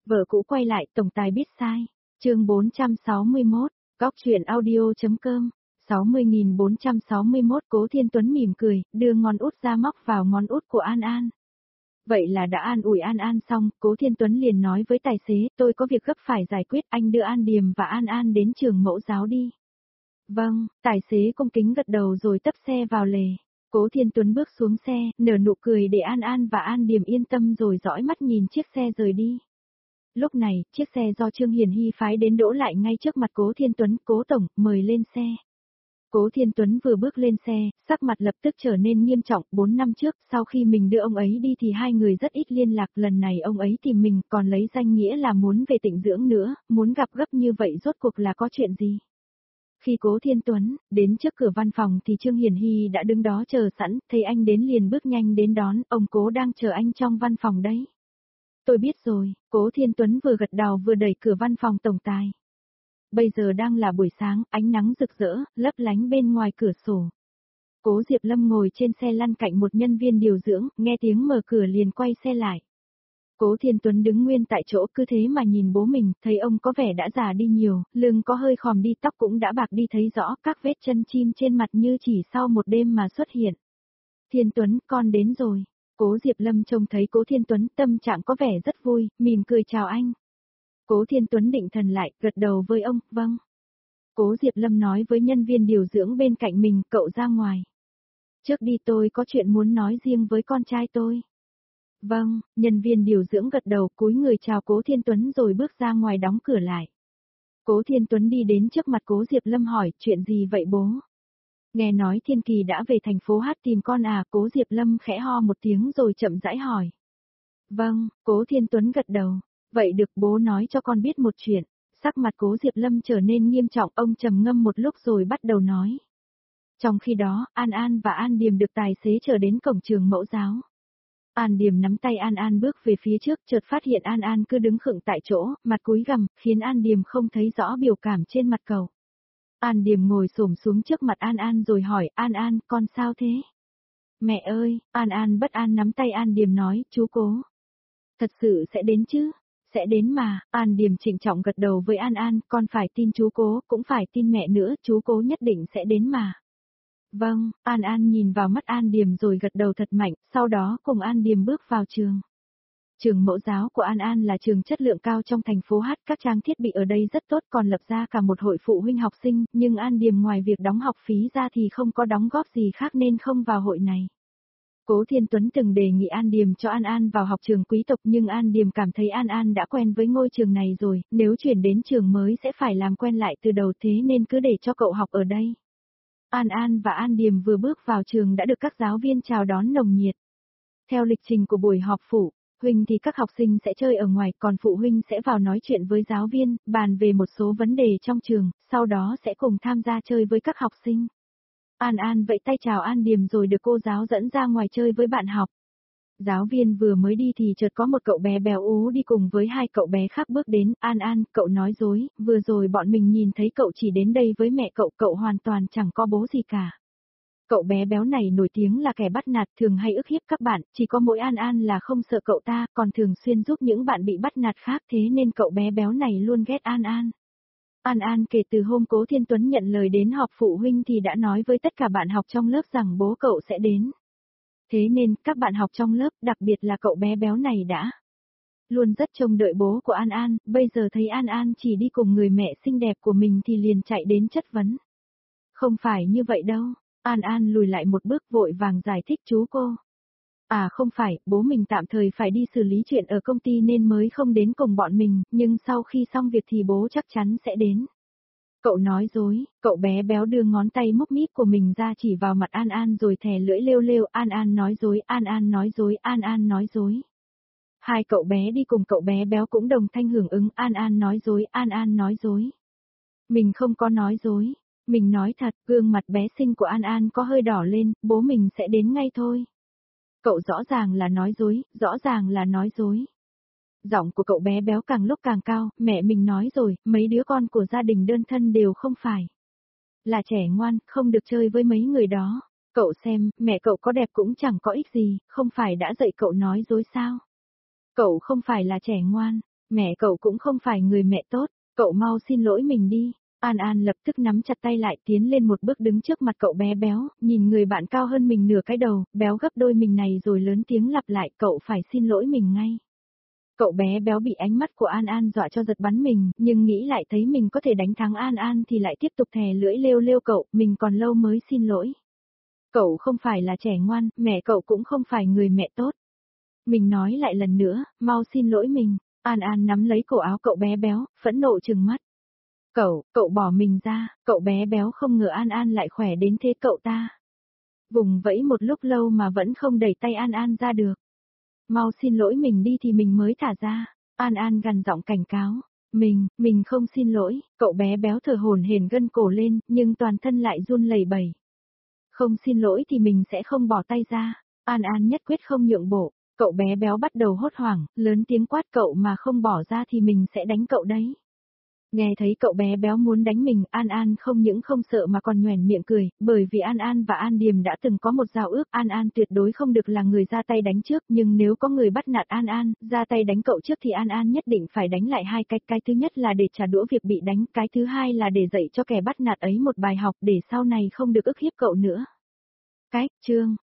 Vợ cũ quay lại, tổng tài biết sai. Chương 461, góc truyện audio.com. 60.461. Cố Thiên Tuấn mỉm cười, đưa ngón út ra móc vào ngón út của An An. Vậy là đã an ủi An An xong, Cố Thiên Tuấn liền nói với tài xế, tôi có việc gấp phải giải quyết, anh đưa An Điềm và An An đến trường mẫu giáo đi. Vâng, tài xế cung kính gật đầu rồi tấp xe vào lề. Cố Thiên Tuấn bước xuống xe, nở nụ cười để An An và An Điềm yên tâm rồi dõi mắt nhìn chiếc xe rời đi. Lúc này, chiếc xe do Trương Hiền Hy phái đến đỗ lại ngay trước mặt Cố Thiên Tuấn. Cố tổng, mời lên xe. Cố Thiên Tuấn vừa bước lên xe, sắc mặt lập tức trở nên nghiêm trọng. 4 năm trước, sau khi mình đưa ông ấy đi thì hai người rất ít liên lạc. Lần này ông ấy tìm mình còn lấy danh nghĩa là muốn về Tịnh dưỡng nữa, muốn gặp gấp như vậy rốt cuộc là có chuyện gì? Khi Cố Thiên Tuấn đến trước cửa văn phòng thì Trương Hiền Hy đã đứng đó chờ sẵn, thấy anh đến liền bước nhanh đến đón, ông Cố đang chờ anh trong văn phòng đấy. Tôi biết rồi, Cố Thiên Tuấn vừa gật đầu vừa đẩy cửa văn phòng tổng tài. Bây giờ đang là buổi sáng, ánh nắng rực rỡ, lấp lánh bên ngoài cửa sổ. Cố Diệp Lâm ngồi trên xe lăn cạnh một nhân viên điều dưỡng, nghe tiếng mở cửa liền quay xe lại. Cố Thiên Tuấn đứng nguyên tại chỗ cứ thế mà nhìn bố mình, thấy ông có vẻ đã già đi nhiều, lưng có hơi khòm đi, tóc cũng đã bạc đi, thấy rõ các vết chân chim trên mặt như chỉ sau một đêm mà xuất hiện. Thiên Tuấn, con đến rồi. Cố Diệp Lâm trông thấy Cố Thiên Tuấn tâm trạng có vẻ rất vui, mỉm cười chào anh. Cố Thiên Tuấn định thần lại, gật đầu với ông, vâng. Cố Diệp Lâm nói với nhân viên điều dưỡng bên cạnh mình, cậu ra ngoài. Trước đi, tôi có chuyện muốn nói riêng với con trai tôi. Vâng, nhân viên điều dưỡng gật đầu, cúi người chào Cố Thiên Tuấn rồi bước ra ngoài đóng cửa lại. Cố Thiên Tuấn đi đến trước mặt Cố Diệp Lâm hỏi, chuyện gì vậy bố? Nghe nói Thiên Kỳ đã về thành phố Hát tìm con à? Cố Diệp Lâm khẽ ho một tiếng rồi chậm rãi hỏi. Vâng, Cố Thiên Tuấn gật đầu. Vậy được, bố nói cho con biết một chuyện. Sắc mặt Cố Diệp Lâm trở nên nghiêm trọng, ông trầm ngâm một lúc rồi bắt đầu nói. Trong khi đó, An An và An Điềm được tài xế chở đến cổng trường mẫu giáo. An Điềm nắm tay An An bước về phía trước, chợt phát hiện An An cứ đứng khựng tại chỗ, mặt cúi gằm, khiến An Điềm không thấy rõ biểu cảm trên mặt cậu. An Điềm ngồi xổm xuống trước mặt An An rồi hỏi, An An, con sao thế? Mẹ ơi, An An bất an nắm tay An Điềm nói, chú Cố. Thật sự sẽ đến chứ? Sẽ đến mà. An Điềm trịnh trọng gật đầu với An An, con phải tin chú Cố, cũng phải tin mẹ nữa, chú Cố nhất định sẽ đến mà. Vâng, An An nhìn vào mắt An Điềm rồi gật đầu thật mạnh, sau đó cùng An Điềm bước vào trường. Trường mẫu giáo của An An là trường chất lượng cao trong thành phố Hát, các trang thiết bị ở đây rất tốt, còn lập ra cả một hội phụ huynh học sinh, nhưng An Điềm ngoài việc đóng học phí ra thì không có đóng góp gì khác nên không vào hội này. Cố Thiên Tuấn từng đề nghị An Điềm cho An An vào học trường quý tộc nhưng An Điềm cảm thấy An An đã quen với ngôi trường này rồi, nếu chuyển đến trường mới sẽ phải làm quen lại từ đầu, thế nên cứ để cho cậu học ở đây. An An và An Điềm vừa bước vào trường đã được các giáo viên chào đón nồng nhiệt. Theo lịch trình của buổi họp phụ huynh thì các học sinh sẽ chơi ở ngoài, còn phụ huynh sẽ vào nói chuyện với giáo viên, bàn về một số vấn đề trong trường, sau đó sẽ cùng tham gia chơi với các học sinh. An An vẫy tay chào An Điềm rồi được cô giáo dẫn ra ngoài chơi với bạn học. Giáo viên vừa mới đi thì chợt có một cậu bé béo ú đi cùng với hai cậu bé khác bước đến. An An, cậu nói dối, vừa rồi bọn mình nhìn thấy cậu chỉ đến đây với mẹ cậu, cậu hoàn toàn chẳng có bố gì cả. Cậu bé béo này nổi tiếng là kẻ bắt nạt, thường hay ức hiếp các bạn, chỉ có mỗi An An là không sợ cậu ta, còn thường xuyên giúp những bạn bị bắt nạt khác, thế nên cậu bé béo này luôn ghét An An. An An kể từ hôm Cố Thiên Tuấn nhận lời đến họp phụ huynh thì đã nói với tất cả bạn học trong lớp rằng bố cậu sẽ đến. Thế nên, các bạn học trong lớp, đặc biệt là cậu bé béo này đã luôn rất trông đợi bố của An An, bây giờ thấy An An chỉ đi cùng người mẹ xinh đẹp của mình thì liền chạy đến chất vấn. Không phải như vậy đâu. An An lùi lại một bước vội vàng giải thích, chú cô. À không phải, bố mình tạm thời phải đi xử lý chuyện ở công ty nên mới không đến cùng bọn mình, nhưng sau khi xong việc thì bố chắc chắn sẽ đến. Cậu nói dối, cậu bé béo đưa ngón tay múc míp của mình ra chỉ vào mặt An An rồi thè lưỡi lêu lêu, An An nói dối, An An nói dối, An An nói dối. Hai cậu bé đi cùng cậu bé béo cũng đồng thanh hưởng ứng, An An nói dối, An An nói dối. Mình không có nói dối, mình nói thật, gương mặt bé xinh của An An có hơi đỏ lên, bố mình sẽ đến ngay thôi. Cậu rõ ràng là nói dối, rõ ràng là nói dối. Giọng của cậu bé béo càng lúc càng cao, mẹ mình nói rồi, mấy đứa con của gia đình đơn thân đều không phải là trẻ ngoan, không được chơi với mấy người đó. Cậu xem, mẹ cậu có đẹp cũng chẳng có ích gì, không phải đã dạy cậu nói dối sao? Cậu không phải là trẻ ngoan, Mẹ cậu cũng không phải người mẹ tốt, cậu mau xin lỗi mình đi. An An lập tức nắm chặt tay lại tiến lên một bước đứng trước mặt cậu bé béo, nhìn người bạn cao hơn mình nửa cái đầu, béo gấp đôi mình này rồi lớn tiếng lặp lại cậu phải xin lỗi mình ngay. Cậu bé béo bị ánh mắt của An An dọa cho giật bắn mình, nhưng nghĩ lại thấy mình có thể đánh thắng An An thì lại tiếp tục thè lưỡi lêu lêu cậu, mình còn lâu mới xin lỗi. Cậu không phải là trẻ ngoan, mẹ cậu cũng không phải người mẹ tốt. Mình nói lại lần nữa, mau xin lỗi mình. An An nắm lấy cổ áo cậu bé béo, phẫn nộ trừng mắt. Cậu bỏ mình ra, cậu bé béo không ngờ An An lại khỏe đến thế cậu ta. Vùng vẫy một lúc lâu mà vẫn không đẩy tay An An ra được. Mau xin lỗi mình đi thì mình mới thả ra. An An gằn giọng cảnh cáo. Mình không xin lỗi, cậu bé béo thở hổn hển gân cổ lên, nhưng toàn thân lại run lẩy bẩy. Không xin lỗi thì mình sẽ không bỏ tay ra. An An nhất quyết không nhượng bộ. Cậu bé béo bắt đầu hốt hoảng, lớn tiếng quát cậu mà không bỏ ra thì mình sẽ đánh cậu đấy. Nghe thấy cậu bé béo muốn đánh mình, An An không những không sợ mà còn nhoẻn miệng cười, bởi vì An An và An Điềm đã từng có một giao ước, An An tuyệt đối không được là người ra tay đánh trước, nhưng nếu có người bắt nạt An An, ra tay đánh cậu trước thì An An nhất định phải đánh lại hai cách, cái thứ nhất là để trả đũa việc bị đánh, cái thứ hai là để dạy cho kẻ bắt nạt ấy một bài học để sau này không được ức hiếp cậu nữa. Chương